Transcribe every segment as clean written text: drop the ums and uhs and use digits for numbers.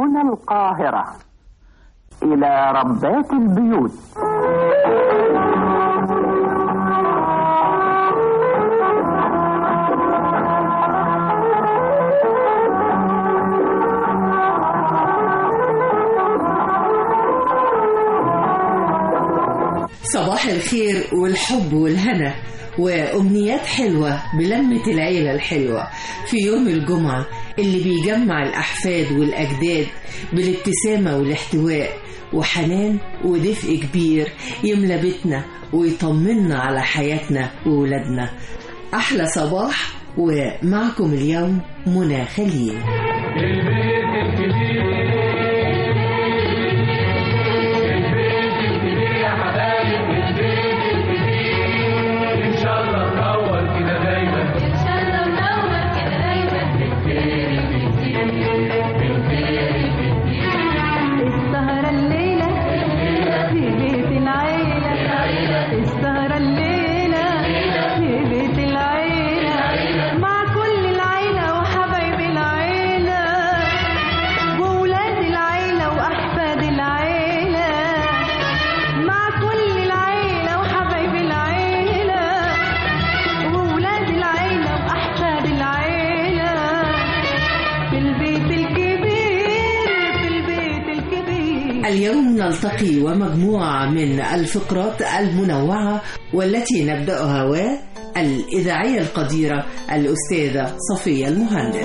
هنا القاهرة. إلى ربات البيوت. صباح الخير والحب والهنا وأمنيات حلوة بلمة العيلة الحلوة في يوم الجمعة اللي بيجمع الأحفاد والأجداد بالابتسامة والاحتواء وحنان ودفء كبير يملى بيتنا ويطمنا على حياتنا وولادنا. أحلى صباح ومعكم اليوم منى خليل. اليوم نلتقي ومجموعة من الفقرات المنوعة والتي نبدأها والإذاعية القديرة الأستاذة صفية المهندس.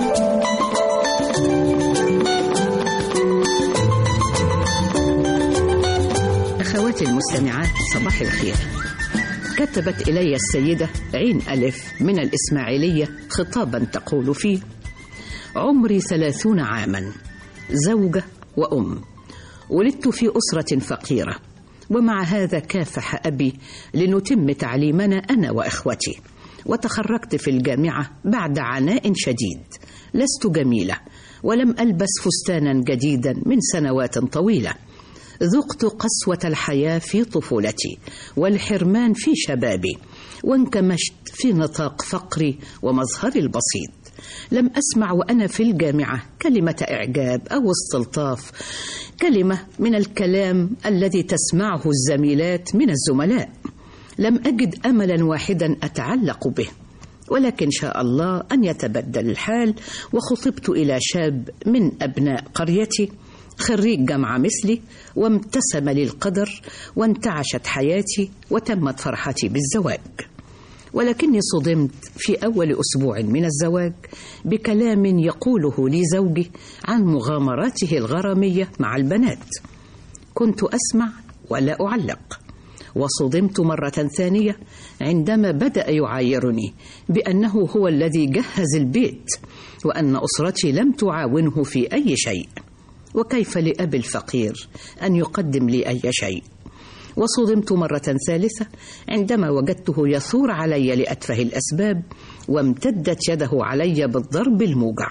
أخواتي المستمعات صباح الخير. كتبت إلي السيدة عين ألف من الإسماعيلية خطابا تقول فيه: عمري 30 عاما، زوجة وأم، ولدت في أسرة فقيرة، ومع هذا كافح أبي لنتم تعليمنا أنا وإخوتي، وتخرجت في الجامعة بعد عناء شديد. لست جميلة ولم ألبس فستانا جديدا من سنوات طويلة. ذقت قسوة الحياة في طفولتي والحرمان في شبابي، وانكمشت في نطاق فقري ومظهري البسيط. لم أسمع وأنا في الجامعة كلمة إعجاب أو استلطاف، كلمة من الكلام الذي تسمعه الزميلات من الزملاء. لم أجد أملا واحدا أتعلق به، ولكن شاء الله أن يتبدل الحال، وخطبت إلى شاب من أبناء قريتي خريج جامعة مثلي، وامتسم لي القدر وانتعشت حياتي وتمت فرحتي بالزواج. ولكني صدمت في أول أسبوع من الزواج بكلام يقوله لي زوجي عن مغامراته الغرامية مع البنات. كنت أسمع ولا أعلق، وصدمت مرة ثانية عندما بدأ يعايرني بأنه هو الذي جهز البيت، وأن أسرتي لم تعاونه في أي شيء، وكيف لأبي الفقير أن يقدم لي أي شيء. وصدمت مرة ثالثة عندما وجدته يثور علي لأتفه الأسباب، وامتدت يده علي بالضرب الموجع.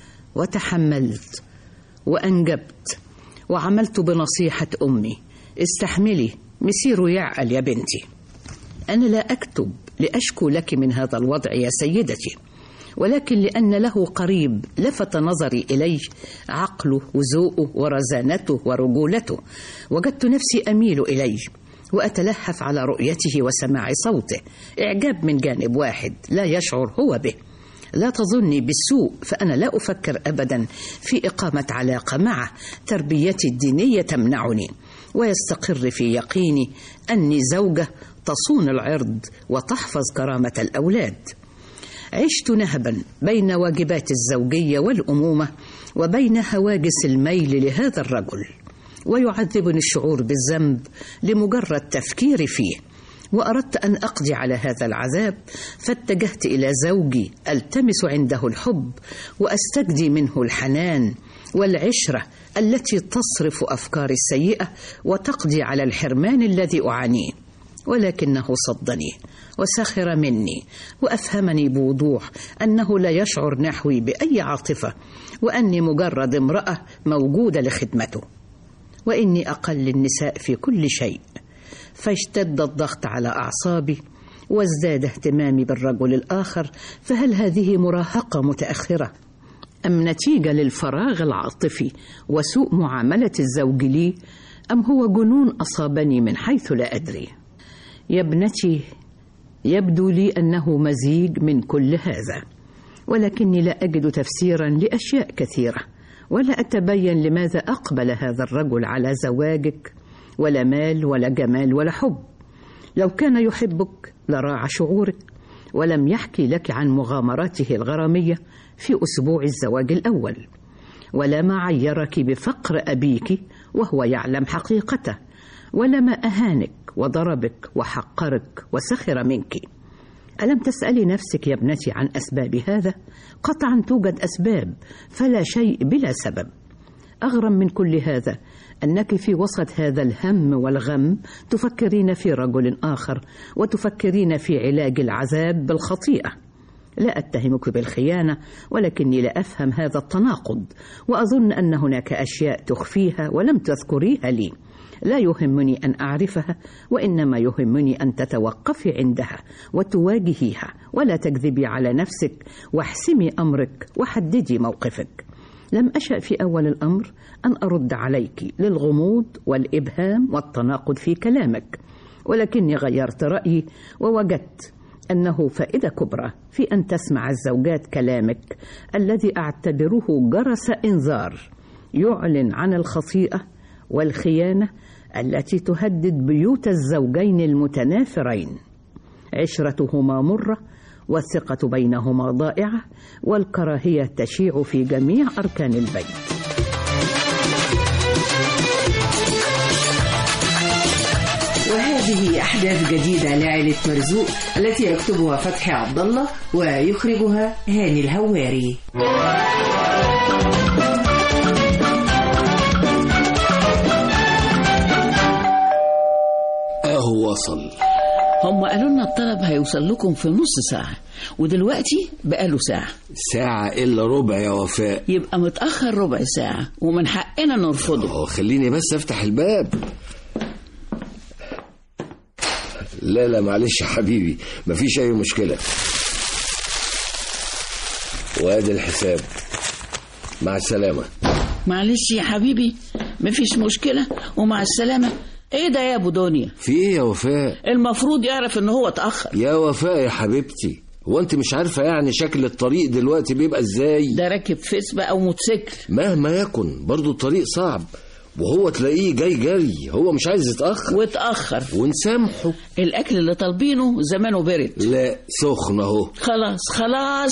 وتحملت وأنجبت وعملت بنصيحة أمي: استحملي، مسير يعقل يا بنتي. أنا لا أكتب لأشكو لك من هذا الوضع يا سيدتي، ولكن لأن له قريب لفت نظري إليه، عقله وذوقه ورزانته ورجولته، وجدت نفسي أميل إليه وأتلهف على رؤيته وسماع صوته. إعجاب من جانب واحد لا يشعر هو به. لا تظني بالسوء، فأنا لا أفكر أبدا في إقامة علاقة معه. تربيتي الدينية تمنعني، ويستقر في يقيني أني زوجة تصون العرض وتحفظ كرامة الأولاد. عشت نهبا بين واجبات الزوجية والأمومة وبين هواجس الميل لهذا الرجل، ويعذبني الشعور بالذنب لمجرد تفكيري فيه. وأردت أن أقضي على هذا العذاب، فاتجهت إلى زوجي ألتمس عنده الحب وأستجدي منه الحنان والعشرة التي تصرف أفكاري السيئة وتقضي على الحرمان الذي أعانيه. ولكنه صدني وسخر مني، وأفهمني بوضوح أنه لا يشعر نحوي بأي عاطفة، وأني مجرد امرأة موجودة لخدمته، وإني أقل النساء في كل شيء. فاشتد الضغط على أعصابي وازداد اهتمامي بالرجل الآخر. فهل هذه مراهقة متأخرة أم نتيجة للفراغ العاطفي وسوء معاملة الزوج لي، أم هو جنون أصابني من حيث لا أدري؟ يا ابنتي، يبدو لي أنه مزيج من كل هذا، ولكني لا أجد تفسيرا لأشياء كثيرة، ولا أتبين لماذا أقبل هذا الرجل على زواجك، ولا مال ولا جمال ولا حب. لو كان يحبك لراعى شعورك، ولم يحكي لك عن مغامراته الغرامية في أسبوع الزواج الأول، ولا ما عيرك بفقر أبيك وهو يعلم حقيقته، ولا ما أهانك وضربك وحقرك وسخر منك. ألم تسألي نفسك يا ابنتي عن أسباب هذا؟ قطعا توجد أسباب، فلا شيء بلا سبب. أغرم من كل هذا أنك في وسط هذا الهم والغم تفكرين في رجل آخر، وتفكرين في علاج العذاب بالخطيئة. لا أتهمك بالخيانة، ولكني لا أفهم هذا التناقض، وأظن أن هناك أشياء تخفيها ولم تذكريها لي. لا يهمني أن أعرفها، وإنما يهمني أن تتوقفي عندها وتواجهيها، ولا تكذبي على نفسك، واحسمي أمرك وحددي موقفك. لم أشأ في أول الأمر أن أرد عليك للغموض والإبهام والتناقض في كلامك، ولكني غيرت رأيي ووجدت أنه فائدة كبرى في أن تسمع الزوجات كلامك الذي أعتبره جرس إنذار يعلن عن الخطيئة والخيانة التي تهدد بيوت الزوجين المتنافرين. عشرتهما مرة، والثقة بينهما ضائعة، والكراهية تشيع في جميع أركان البيت. وهذه أحداث جديدة لعائلة مرزوق التي يكتبها فتحي عبد الله ويخرجها هاني الهواري. وصل. هم قالوا لنا الطلب هيوصل لكم في نص ساعة، ودلوقتي بقاله ساعة إلا ربع يا وفاء. يبقى متأخر ربع ساعة ومن حقنا نرفضه. خليني بس افتح الباب. لا معلش يا حبيبي، مفيش أي مشكلة. وادي الحساب، مع السلامة. معلش يا حبيبي، مفيش مشكلة ومع السلامة. ايه ده يا ابو دنيا؟ في ايه يا وفاء؟ المفروض يعرف ان هو اتأخر. يا وفاء يا حبيبتي، هو انت مش عارفة يعني شكل الطريق دلوقتي بيبقى ازاي؟ ده راكب فيسبا او موتوسيكل. مهما يكن برضو الطريق صعب، وهو تلاقيه جاي جري، هو مش عايز يتأخر. واتأخر ونسامحه. الأكل اللي طالبينه زمانه برد. لا سخن اهو. خلاص.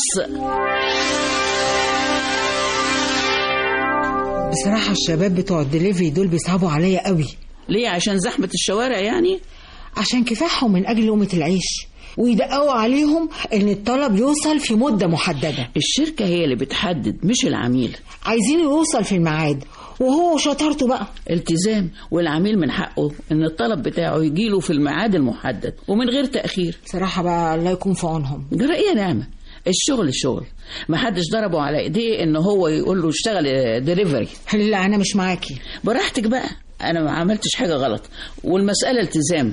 بصراحة الشباب بتوع الدليفري دول بيصعبوا عليا قوي. ليه؟ عشان زحمة الشوارع يعني؟ عشان كفاحهم من أجل لقمة العيش، ويدققوا عليهم ان الطلب يوصل في مدة محددة. الشركة هي اللي بتحدد مش العميل. عايزين يوصل في الميعاد، وهو شطارته بقى التزام، والعميل من حقه ان الطلب بتاعه يجيله في الميعاد المحدد ومن غير تأخير. صراحة بقى الله يكون في عونهم. جرأية نعمة، الشغل محدش ضربه على ايديه ان هو يقول له اشتغل ديليفري. لا انا مش معاكي. براحتك بقى، انا ما عملتش حاجة غلط، والمسألة التزام.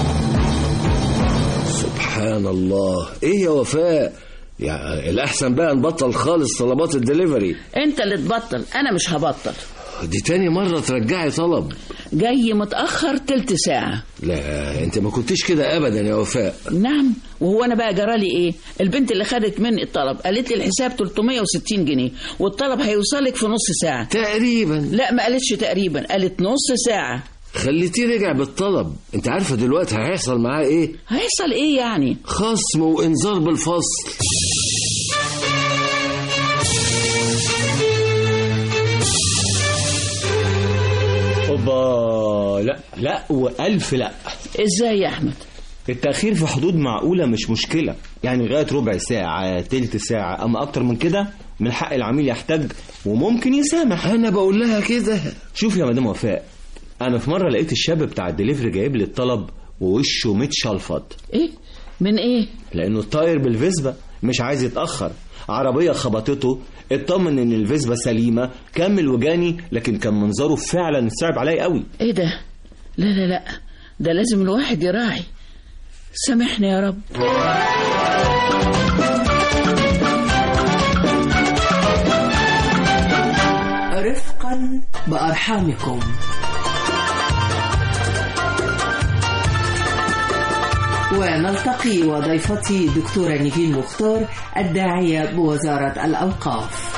سبحان الله، ايه يا وفاء؟ يعني الأحسن بقى نبطل خالص طلبات الدليفري. انت اللي تبطل، انا مش هبطل. دي تاني مرة ترجعي طلب. جاي متأخر تلت ساعة. لا انت ما كنتش كده ابدا يا وفاء. نعم، وهو انا بقى جرالي ايه؟ البنت اللي خدت مني الطلب قالت لي الحساب 360 جنيه والطلب هيوصلك في نص ساعة تقريبا. لا ما قالتش تقريبا، قالت نص ساعة. خليتيه رجع بالطلب. انت عارفة دلوقتي هيحصل معاه ايه؟ هيحصل ايه يعني؟ خصم وانذار بالفصل. اوبا، لا والف لا. ازاي يا احمد؟ التأخير في حدود معقولة مش مشكلة، يعني لغاية ربع ساعة تلت ساعة، اما اكتر من كده من حق العميل يحتاج وممكن يسامح. انا بقول لها كده. شوف يا مدام وفاء، انا في مرة لقيت الشاب بتاع الدليفري جايب لي الطلب ووشه متشلفط. ايه؟ من ايه؟ لانه الطاير بالفيسبا مش عايز يتأخر، عربية خبطته، اطمن ان الفيسبا سليمة، كمل وجاني، لكن كان منظره فعلا صعب عليا قوي. ايه ده؟ لا ده لازم الواحد يراعي. سامحني يا رب. ورفقا بأرحامكم. ونلتقي وضيفتي دكتورة نيفين مختار الداعية بوزارة الأوقاف.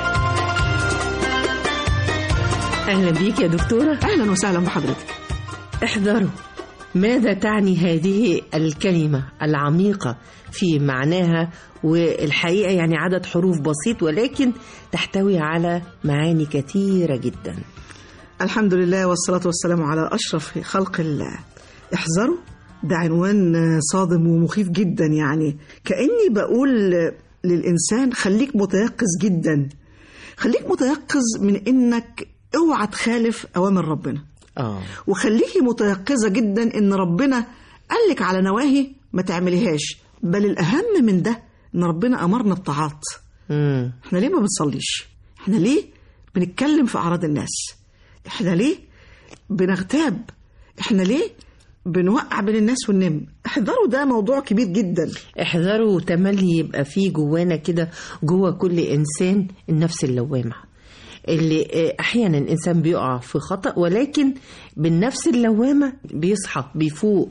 أهلا بيك يا دكتورة. أهلا وسهلا بحضرتك. احذروا، ماذا تعني هذه الكلمة العميقة في معناها؟ والحقيقة يعني عدد حروف بسيط ولكن تحتوي على معاني كثيرة جدا. الحمد لله والصلاة والسلام على أشرف خلق الله. احذروا ده عنوان صادم ومخيف جدا، يعني كأني بقول للإنسان خليك متيقظ جدا، خليك متيقظ من إنك اوعى تخالف أوامر ربنا. وخليكي متيقظة جدا إن ربنا قالك على نواهي ما تعمليهاش، بل الأهم من ده إن ربنا أمرنا الطاعات. إحنا ليه ما بنصليش؟ إحنا ليه بنتكلم في أعراض الناس؟ إحنا ليه بنغتاب؟ إحنا ليه بنوقع بين الناس وننام؟ احذروا، ده موضوع كبير جدا. احذروا تملي يبقى فيه جوانا كده، جوا كل إنسان النفس اللوامة اللي أحيانا الإنسان بيقع في خطأ، ولكن بالنفس اللوامة بيصحى بيفوق،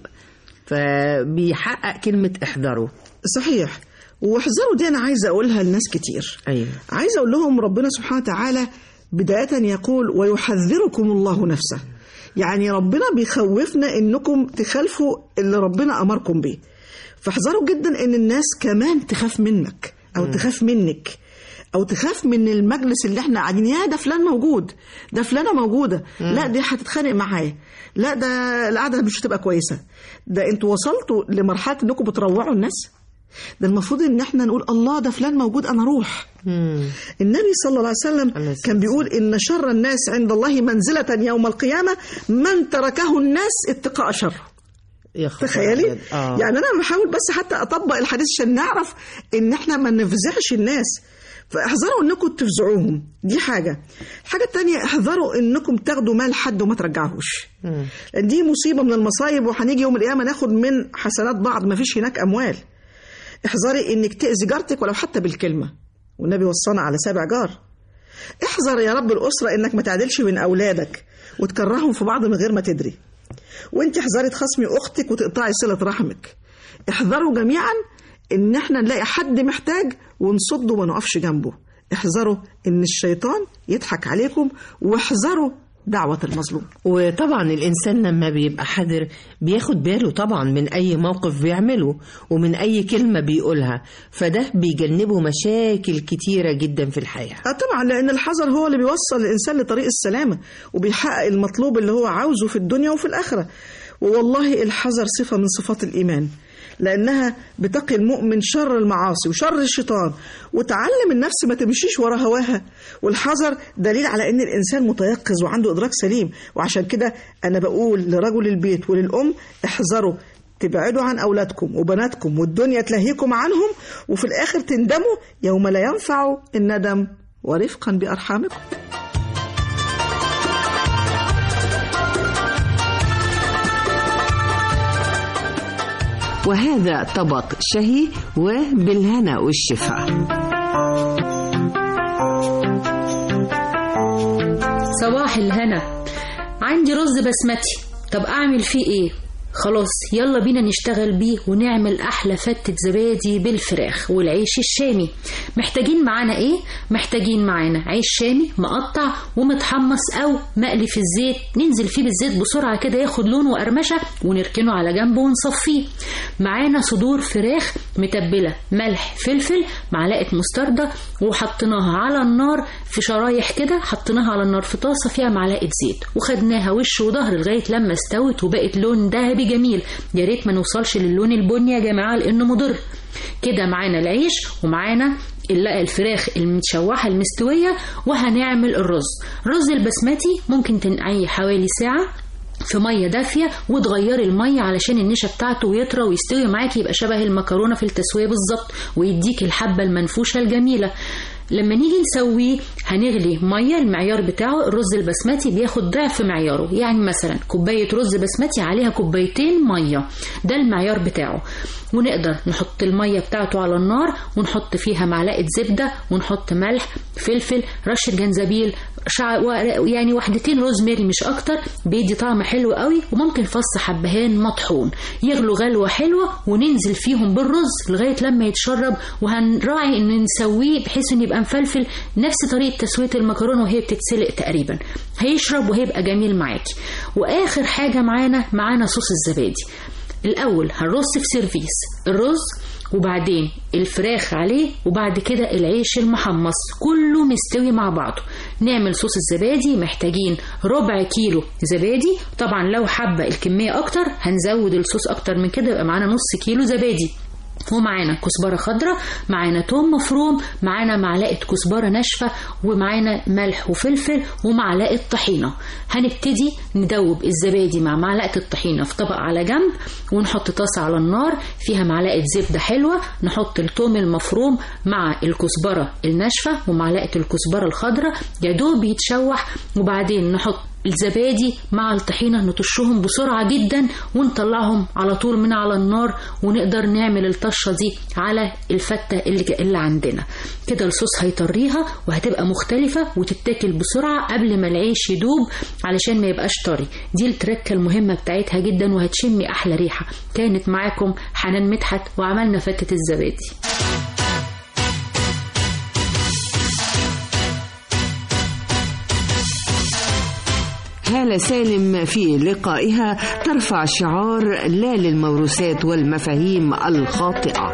فبيحقق كلمة احذروا. صحيح. واحذروا دي أنا عايزة أقولها لناس كتير. أيوة. عايزة أقول لهم ربنا سبحانه وتعالى بداية يقول ويحذركم الله نفسه، يعني ربنا بيخوفنا إنكم تخالفوا اللي ربنا أمركم به. فاحذروا جدا إن الناس كمان تخاف منك أو تخاف منك أو تخاف من المجلس اللي احنا قاعدين. يا ده فلان موجود، ده فلانة موجودة، لا دي هتتخانق معاه، لا ده القعدة مش هتبقى كويسة. ده انتوا وصلتوا لمرحلة انكم بتروعوا الناس. ده المفروض ان احنا نقول الله ده فلان موجود انا اروح. النبي صلى الله عليه وسلم كان بيقول ان شر الناس عند الله منزلة يوم القيامة من تركه الناس اتقاء شره. تخيلي. يعني انا بحاول بس حتى اطبق الحديث عشان نعرف ان احنا ما نفزعش الناس. فاحذروا انكم تفزعوهم، دي حاجة. الحاجة التانية احذروا انكم تاخدوا مال حد وما ترجعوش، لان دي مصيبة من المصايب، وهنيجي يوم القيامة ناخد من حسنات بعض، ما فيش هناك اموال. احذري انك تأذي جارتك ولو حتى بالكلمة، والنبي وصانا على 7 جار. احذر يا رب الأسرة انك ما تعدلش من اولادك وتكرههم في بعض من غير ما تدري. وانت احذري تخصمي اختك وتقطعي صلة رحمك. احذروا جميعا ان احنا نلاقي حد محتاج ونصده وما نقفش جنبه. احذروا ان الشيطان يضحك عليكم، واحذروا دعوة المظلوم. وطبعا الإنسان لما بيبقى حذر بياخد باله طبعا من أي موقف بيعمله ومن أي كلمة بيقولها، فده بيجنبه مشاكل كتيرة جدا في الحياة. طبعا، لأن الحذر هو اللي بيوصل الإنسان لطريق السلامة وبيحقق المطلوب اللي هو عاوزه في الدنيا وفي الآخرة. ووالله الحذر صفة من صفات الإيمان، لأنها بتقي المؤمن شر المعاصي وشر الشيطان، وتعلم النفس ما تمشيش ورا هواها. والحذر دليل على أن الإنسان متيقظ وعنده إدراك سليم. وعشان كده أنا بقول لرجل البيت وللأم احذروا تبعدوا عن أولادكم وبناتكم والدنيا تلهيكم عنهم، وفي الآخر تندموا يوم لا ينفع الندم، ورفقا بأرحامكم. وهذا طبق شهي وبالهنا والشفاء. صباح الهنا. عندي رز بسمتي، طب أعمل فيه إيه؟ خلاص يلا بينا نشتغل بيه ونعمل أحلى فتة زبادي بالفراخ والعيش الشامي. محتاجين معانا إيه؟ محتاجين معانا عيش شامي مقطع ومتحمص أو مقلي في الزيت، ننزل فيه بالزيت بسرعة كده ياخد لون وقرمشة ونركنه على جنب ونصفيه. معانا صدور فراخ متبلة، ملح فلفل معلقة مستردة، وحطيناها على النار في شرايح كده، حطيناها على النار في طاسة فيها معلقة زيت وخدناها وش وظهر لغاية لما استوت وبقت لون ذهبي جميل. يا ريت ما نوصلش للون البني يا جماعة لأنه مضر. كده معانا العيش ومعانا الفراخ المتشوحة المستوية، وهنعمل الرز البسمتي. ممكن تنقعيه حوالي ساعة في مية دافية وتغيري المية علشان النشا بتاعته يطرى ويستوي معاكي، يبقى شبه المكرونة في التسوية بالظبط ويديك الحبة المنفوشة الجميلة. لما نيجي نسويه هنغلي مية المعيار بتاعه. الرز البسمتي بياخد ضعف معياره، يعني مثلا كوباية رز بسمتي عليها كوبايتين مية، ده المعيار بتاعه. ونقدر نحط المية بتاعته على النار ونحط فيها معلقة زبدة ونحط ملح فلفل رشة جنزبيل يعني وحدتين روزماري مش اكتر، بيدي طعم حلو قوي. وممكن فص حبهان مطحون يغلوا غلوه حلوه وننزل فيهم بالرز لغايه لما يتشرب، وهنراعي ان نسويه بحيث ان يبقى مفلفل نفس طريقه تسويه المكرونه وهي بتتسلق تقريبا، هيشرب وهيبقى جميل معاكي. واخر حاجه معانا صوص الزبادي. الاول هنرص في سيرفيس الرز، وبعدين الفراخ عليه، وبعد كده العيش المحمص كله مستوي مع بعضه. نعمل صوص الزبادي، محتاجين ربع كيلو زبادي. طبعا لو حابة الكمية اكتر هنزود الصوص اكتر من كده، يبقى معانا نص كيلو زبادي. ومعانا كزبرة خضراء، معانا توم مفروم، معانا معلقة كزبرة ناشفة، ومعانا ملح وفلفل، ومعلقة طحينة. هنبتدي ندوب الزبادي مع معلقة الطحينة في طبق على جنب، ونحط طاسة على النار فيها معلقة زبدة حلوة، نحط التوم المفروم مع الكزبرة الناشفة ومعلقة الكزبرة الخضراء يدوب يتشوح، وبعدين نحط الزبادي مع الطحينة نطشهم بسرعة جدا ونطلعهم على طول من على النار، ونقدر نعمل الطشة دي على الفتة اللي عندنا كده. الصوص هيطريها وهتبقى مختلفة وتتاكل بسرعة قبل ما العيش يدوب علشان ما يبقاش طري. دي التركة المهمة بتاعتها جدا، وهتشمي أحلى ريحة. كانت معاكم حنان مدحت، وعملنا فتة الزبادي. هالة سالم في لقائها ترفع شعار لا للموروثات والمفاهيم الخاطئة.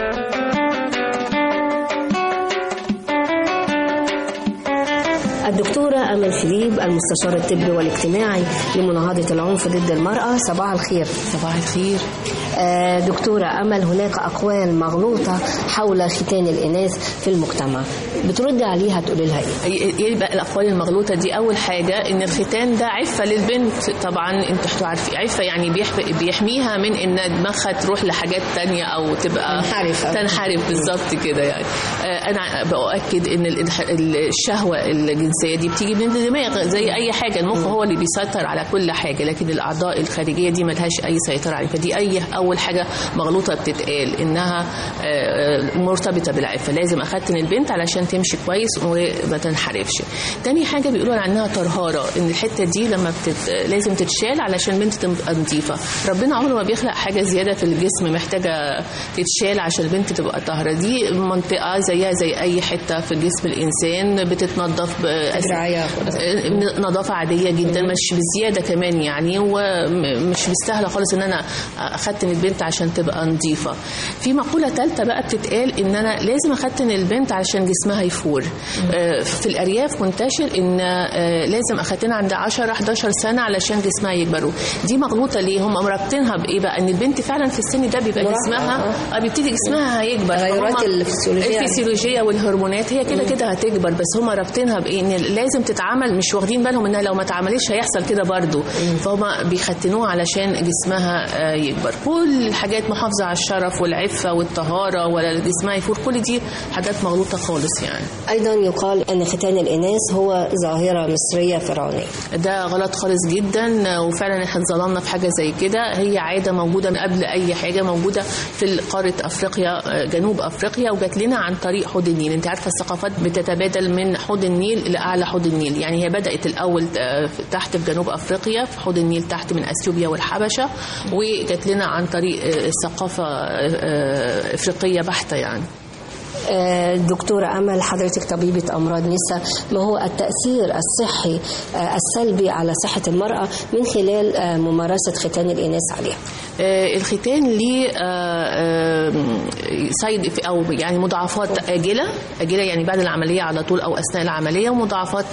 الدكتورة أمل فيليب، المستشار الطبي والاجتماعي لمناهضة العنف ضد المرأة، صباح الخير. صباح الخير. دكتورة أمل، هناك أقوال مغلوطة حول ختان الإناث في المجتمع، بترد عليها تقول لها إيه بقى الأقوال المغلوطة دي؟ أول حاجة إن الختان ده عفة للبنت. طبعا أنتوا عارفين عفة يعني بيحميها من إن دماغها تروح لحاجات تانية أو تبقى تنحرف بالظبط كده. يعني أنا بأؤكد إن الشهوة الجنسية دي بتيجي من الدماغ زي أي حاجة. المخ هو اللي بيسيطر على كل حاجة، لكن الأعضاء الخارجية دي ملهاش أي سيطرة عليها. فدي أول حاجة مغلوطة بتتقال، إنها مرتبطة بالعفة. لازم أختن البنت علشان تمشي كويس وما تنحرفش. تاني حاجة بيقولوا عنها طرهارة، إن الحتة دي لما لازم تتشال علشان البنت تبقى نظيفة. ربنا عمره ما بيخلق حاجة زيادة في الجسم محتاجة تتشال عشان البنت تبقى طاهرة. دي منطقة زيها زي أي حتة في جسم الإنسان، بتتنظف نظافة عادية جدا، مش بزيادة كمان يعني، ومش مستاهلة خالص إن أنا أختن البنت عشان تبقى نظيفة. في مقولة ثالثة بقى بتتقال إن أنا لازم أختن البنت علشان جسمها يفور. في الأرياف منتشر إن لازم أختنها عند 10-11 سنة علشان جسمها يكبروا. دي مغلوطة. ليه؟ هم مربطينها بإيه بقى؟ إن البنت فعلا في السن ده بيبقى جسمها بيبتدي جسمها هيكبر. التغيرات الفسيولوجية والهرمونات هي كده هتكبر، بس هم رابطينها بإيه؟ إن لازم تتعمل، مش واخدين بالهم إنها لو ما اتعملتش هيحصل كده برضو. فهم بيختنوها علشان جسمها يكبر. كل الحاجات محافظة على الشرف والعفة والطهارة ولا جسمها يفور، كل دي حاجات مغلوطة خالص يعني. أيضا يقال أن ختان الإناث هو ظاهرة مصرية فرعونية. ده غلط خالص جدا، وفعلا احنا اتظلمنا في حاجة زي كده. هي عادة موجودة من قبل أي حاجة، موجودة في قارة أفريقيا، جنوب أفريقيا، وجات لنا عن طريق حوض النيل. انت عارفة الثقافات بتتبادل من حوض النيل لأعلى حوض النيل. يعني هي بدأت الأول تحت في جنوب أفريقيا في حوض النيل تحت من أثيوبيا والحبشة، وجات لنا عن طريق ثقافة إفريقية بحتة يعني. دكتورة أمل، حضرتك طبيبة أمراض نساء، ما هو التأثير الصحي السلبي على صحة المرأة من خلال ممارسة ختان الإناث عليها؟ الختان ليه سايد أو يعني مضاعفات آجلة يعني بعد العملية على طول أو أثناء العملية، ومضاعفات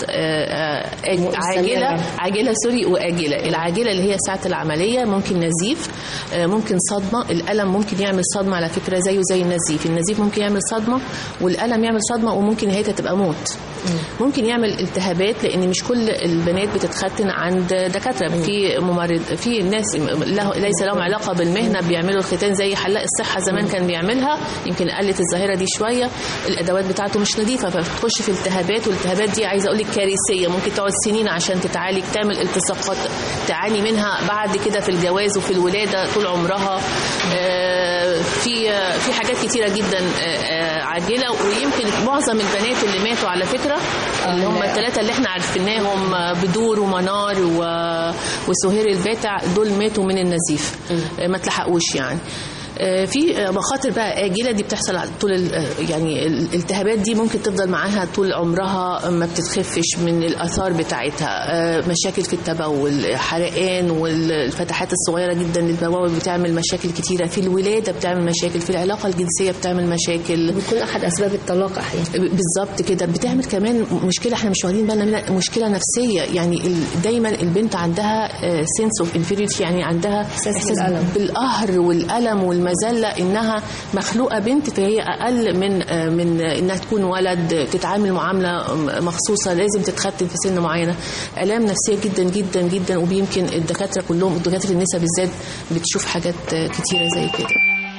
عاجلة وآجلة. العاجلة اللي هي ساعة العملية ممكن نزيف، ممكن صدمة. الألم ممكن يعمل صدمة على فكرة زيه زي النزيف. النزيف ممكن يعمل صدمة والألم يعمل صدمة، وممكن نهايتها تبقى موت. ممكن يعمل التهابات، لأن مش كل البنات بتتختن عند دكاترة. في ناس ليس لهم علاقة بالمهنة بيعملوا الختان زي حلاق الصحة زمان كان بيعملها، يمكن قلت الظاهرة دي شوية. الأدوات بتاعته مش نظيفة، فبتخش في التهابات، والالتهابات دي عايزة أقولك كارثية، ممكن تقعد سنين عشان تتعالج، تعمل التصاقات تعاني منها بعد كده في الجواز وفي الولادة طول عمرها. في حاجات كتيرة جدا عاجلة. ويمكن معظم البنات اللي ماتوا على فكرة الدكاتره اللي هم الثلاثه اللي احنا عارفينهم، بدور ومنار وسهير الباتع، دول ماتوا من النزيف، ما تلحقوش يعني. في مخاطر بقى آجلة دي بتحصل طول يعني الالتهابات دي ممكن تفضل معاها طول عمرها، ما بتتخفش من الآثار بتاعتها. مشاكل في التبول، حرقان، والفتحات الصغيرة جدا للبوابة بتعمل مشاكل كتيرة، في الولادة بتعمل مشاكل، في العلاقة الجنسية بتعمل مشاكل، بيكون أحد أسباب الطلاق أحيانا. بالظبط كده. بتعمل كمان مشكلة احنا مش واخدين بالنا منها، مشكلة نفسية. يعني دايما البنت عندها sense of inferiority، يعني عندها إحساس بالقهر والألم مزلة إنها مخلوقة بنت، فهي أقل من إنها تكون ولد، تتعامل معاملة مخصوصة، لازم تتختم في سن معينة. آلام نفسية جدا جدا جدا، وبيمكن الدكاترة كلهم، الدكاترة النساء بالذات، بتشوف حاجات كتيرة زي كده.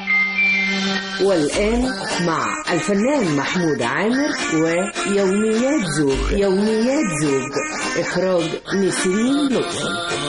والآن مع الفنان محمود عامر ويوميات زوج. يوميات زوج، إخراج نسرين لطفي.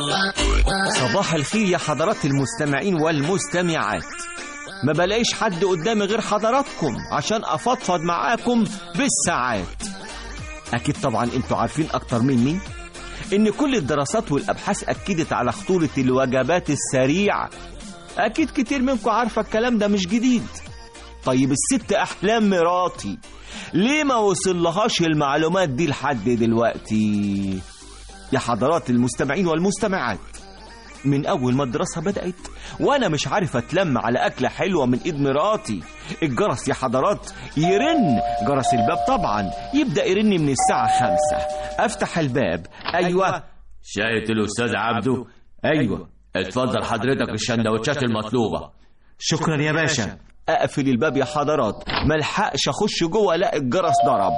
صباح الخير يا حضرات المستمعين والمستمعات. ما بلاقيش حد قدامي غير حضراتكم عشان أفضفض معاكم بالساعات. أكيد طبعا أنتوا عارفين أكتر مني إن كل الدراسات والأبحاث أكدت على خطورة الوجبات السريعة. أكيد كتير منكم عارفة الكلام ده مش جديد. طيب الست أحلام مراتي ليه ما وصلهاش المعلومات دي لحد دلوقتي؟ يا حضرات المستمعين والمستمعات، من أول ما الدراسة بدأت وأنا مش عارف أتلم على أكلة حلوة من إيد مراتي. الجرس يا حضرات يرن، جرس الباب طبعا يبدأ يرن من الساعة 5. أفتح الباب. أيوة. شاية الأستاذ عبده؟ أيوة. اتفضل حضرتك الشندوتشات المطلوبة. شكرا يا باشا. أقفل الباب يا حضرات، ملحقش أخش جوه ألاقي الجرس ضرب.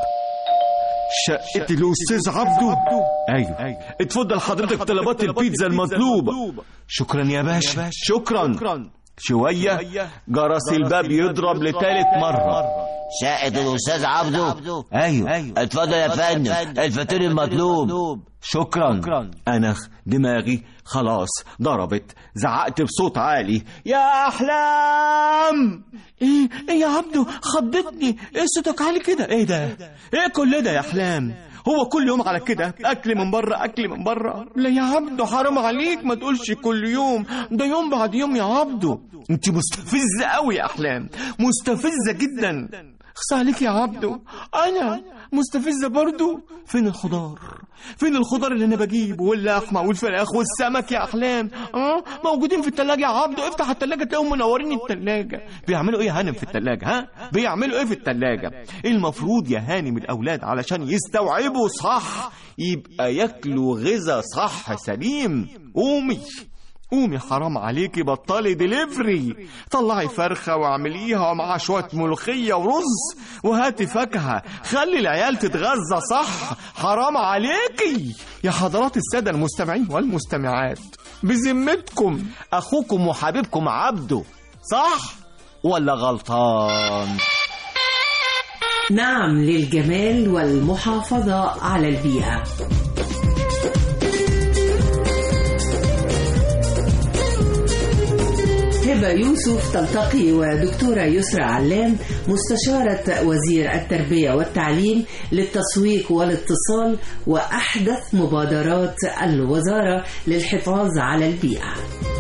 شقة الأستاذ عبده؟ أيوة. اتفضل حضرتك طلبات البيتزا المطلوبة. شكرا يا باشا. شكرا. شوية جرس الباب يضرب لثالث مرة. شقة الأستاذ عبده؟ أيوة. اتفضل يا فندم الفطير المطلوب. شكرا. أنا دماغي خلاص ضربت، زعقت بصوت عالي: يا أحلام! إيه يا عبده؟ خضتني. إيه صوتك عالي كده؟ إيه ده؟ إيه كل ده يا أحلام؟ هو كل يوم على كده؟ أكل من بره أكل من بره؟ لا يا عبده حرام عليك، ما تقولش كل يوم، ده يوم بعد يوم يا عبده. أنت مستفزة قوي يا أحلام، مستفزة جدا. خص عليك يا عبده، أنا مستفزة برضو. فين الخضار؟ فين الخضار اللي أنا بجيبه واللحمة والفراخ والسمك يا أحلام؟ موجودين في التلاجة يا عبده. افتح التلاجة تلاقيهم منورين التلاجة. بيعملوا إيه يا هانم في التلاجة؟ بيعملوا إيه في التلاجة؟ المفروض يا هانم الأولاد علشان يستوعبوا صح يبقى ياكلوا غذاء صح سليم. قومي حرام عليكي، بطلي دليفري. طلعي فرخة واعمليها مع شوية ملوخية ورز، وهاتي فاكهة. خلي العيال تتغذى صح، حرام عليكي. يا حضرات السادة المستمعين والمستمعات، بذمتكم أخوكم وحبيبكم عبده صح ولا غلطان؟ نعم للجمال والمحافظة على البيئة. هبة يوسف تلتقي ودكتورة يسرى علام مستشارة وزير التربية والتعليم للتسويق والاتصال وأحدث مبادرات الوزارة للحفاظ على البيئة.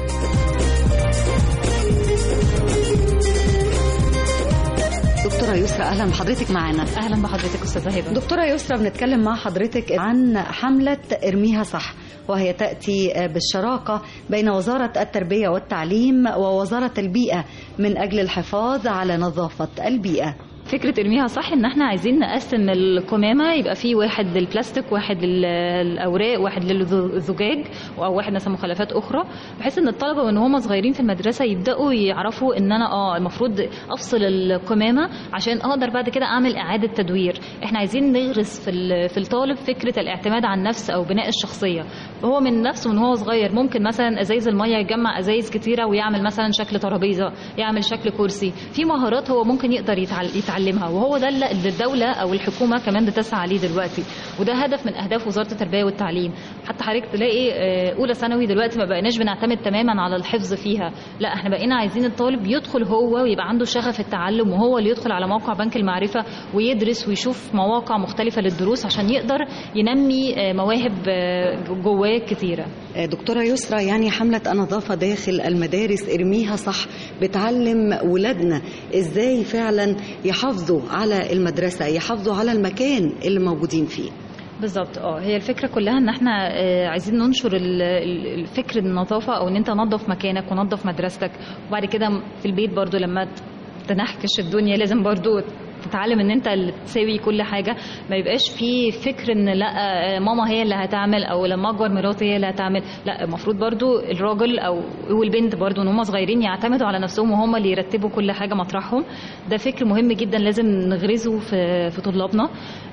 دكتورة يسرى أهلا بحضرتك معنا. أهلا بحضرتك أستاذة هبة. دكتورة يسرى بنتكلم مع حضرتك عن حملة ارميها صح، وهي تأتي بالشراكة بين وزارة التربية والتعليم ووزارة البيئة من أجل الحفاظ على نظافة البيئة. فكرة ارميها صح ان احنا عايزين نقسم القمامة، يبقى فيه واحد للبلاستيك، واحد للأوراق، واحد للزجاج، او واحد مثلا مخلفات اخرى، بحيث ان الطلبة وان هم صغيرين في المدرسة يبدأوا يعرفوا ان انا المفروض افصل القمامة عشان اقدر بعد كده اعمل اعادة تدوير. احنا عايزين نغرس في الطالب فكرة الاعتماد على النفس او بناء الشخصية. هو من نفسه من هو صغير ممكن مثلا ازايز المية يجمع ازايز كتيرة ويعمل مثلا شكل ترابيزة، يعمل شكل كرسي. في مهارات هو ممكن يقدر يتعلمها يتعلمها، وهو ده اللي الدولة أو الحكومة كمان بتسعى عليه دلوقتي، وده هدف من أهداف وزارة التربية والتعليم. حتى حضرتك تلاقي أولى ثانوي دلوقتي ما بقيناش بنعتمد تماما على الحفظ فيها، لا احنا بقينا عايزين الطالب يدخل هو ويبقى عنده شغف التعلم، وهو اللي يدخل على موقع بنك المعرفة ويدرس ويشوف مواقع مختلفة للدروس عشان يقدر ينمي مواهب جواه كتيرة. دكتورة يسرى، يعني حملة النظافة داخل المدارس ارميها صح بتعلم ولادنا ازاي فعلا يحافظوا على المدرسة، يحافظوا على المكان اللي موجودين فيه. بالظبط. هي الفكره كلها ان احنا عايزين ننشر الفكر النظافه، او ان انت نظف مكانك ونظف مدرستك، وبعد كده في البيت برضو لما تنحكش الدنيا لازم برضو تتعلم ان انت اللي تساوي كل حاجه، ما يبقاش في فكر ان لا ماما هي اللي هتعمل او لما اكبر مراتي هي اللي هتعمل، لا المفروض برضو الراجل او والبنت برضو ان هم صغيرين يعتمدوا على نفسهم وهم اللي يرتبوا كل حاجه مطرحهم. ده فكر مهم جدا لازم نغرزه في طلابنا.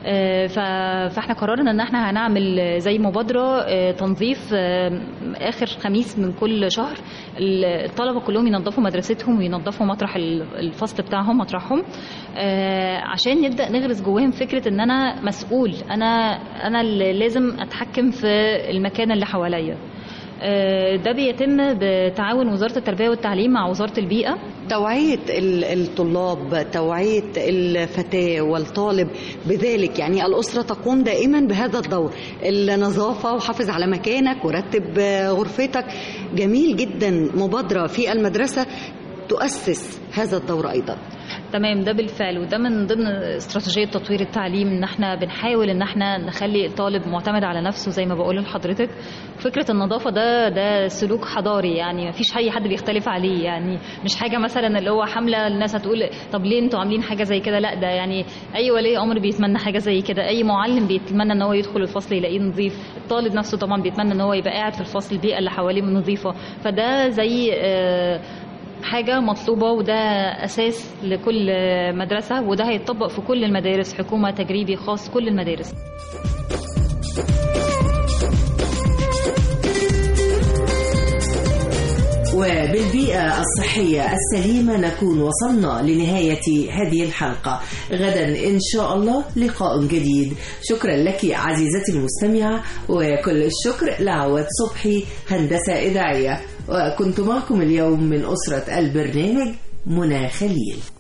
فاحنا قررنا ان احنا هنعمل زي مبادره تنظيف اخر خميس من كل شهر، الطلبه كلهم ينظفوا مدرستهم وينظفوا مطرح الفصل بتاعهم مطرحهم، عشان نبدا نغرس جواهم فكره ان انا مسؤول، انا اللي لازم اتحكم في المكان اللي حواليا. ده بيتم بتعاون وزارة التربية والتعليم مع وزارة البيئة. توعية الطلاب، توعية الفتاة والطالب بذلك، يعني الأسرة تقوم دائما بهذا الدور، النظافة وحافظ على مكانك ورتب غرفتك. جميل جدا، مبادرة في المدرسة تؤسس هذا الدور أيضا. تمام، ده بالفعل، وده من ضمن استراتيجية تطوير التعليم، ان احنا بنحاول ان احنا نخلي الطالب معتمد على نفسه زي ما بقول لحضرتك. فكرة النظافة ده سلوك حضاري، يعني ما فيش اي حد بيختلف عليه، يعني مش حاجة مثلا اللي هو حملة الناس هتقول طب ليه انتوا عاملين حاجة زي كده، لا ده يعني اي ولي امر بيتمنى حاجة زي كده، اي معلم بيتمنى ان هو يدخل الفصل يلاقيه نظيف، الطالب نفسه طبعا بيتمنى ان هو يبقى قاعد في الفصل البيئة اللي حواليه نظيفة. فده زي حاجة مطلوبة، وده أساس لكل مدرسة، وده هيتطبق في كل المدارس، حكومة تجريبي خاص، كل المدارس. وبالبيئة الصحية السليمة نكون وصلنا لنهاية هذه الحلقة. غدا إن شاء الله لقاء جديد. شكرا لك عزيزتي المستمعة، وكل الشكر لعواد صبحي هندسة إذاعية، وكنت معكم اليوم من أسرة البرنامج منى خليل.